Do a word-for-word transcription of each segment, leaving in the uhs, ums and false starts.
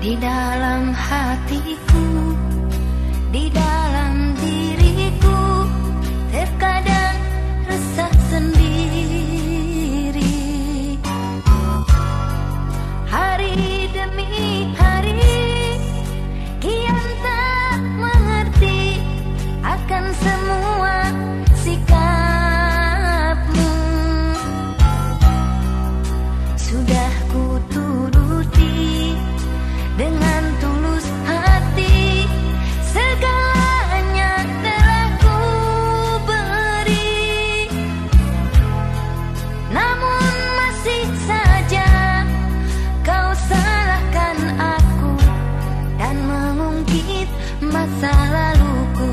Di dalam hatiku, di dalam diriku, terkadang resah sendiri. Hari demi hari, kian tak mengerti akan semua sikapmu. Sudah ku turuti dengan tulus hati, segalanya telah ku beri. Namun masih saja kau salahkan aku dan mengungkit masa laluku.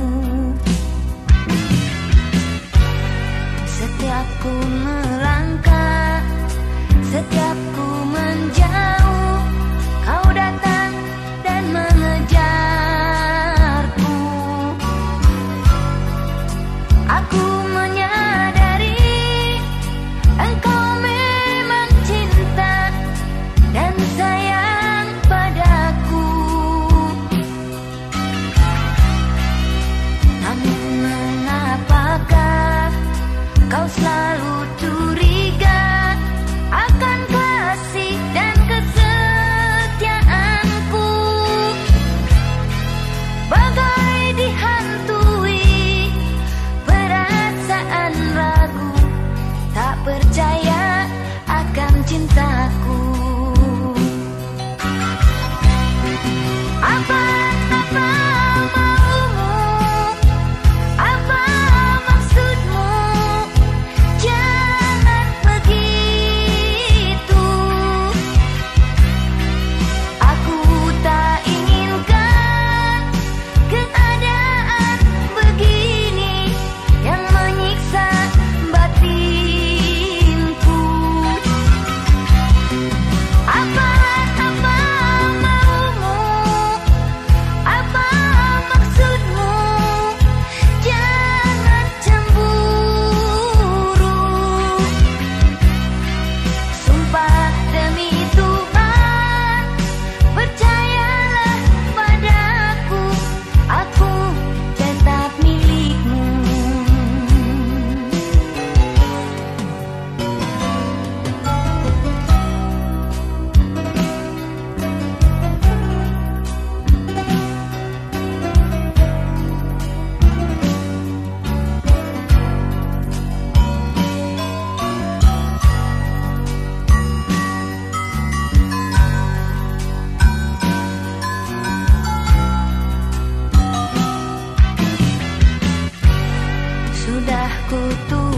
Setiap ku melangkah, setiap ku menjauh, kau datang dan mengejarku. Aku menyadari engkau memang cinta dan sayang padaku. Namun mengapakah kau selalu curiga akan kasih dan kesetiaanku? Bagai dihantui perasaan ragu, tak percaya akan cintaku. Apa, apa maumu? Apa maksudmu? Jangan begitu. Aku tak inginkan keadaan begini yang menyiksa batinku. Apa, apa maumu? Apa maksudmu? Jangan cemburu. Sumpah demi Tuhan, percayalah padaku, aku tetap milikmu. Sudah ku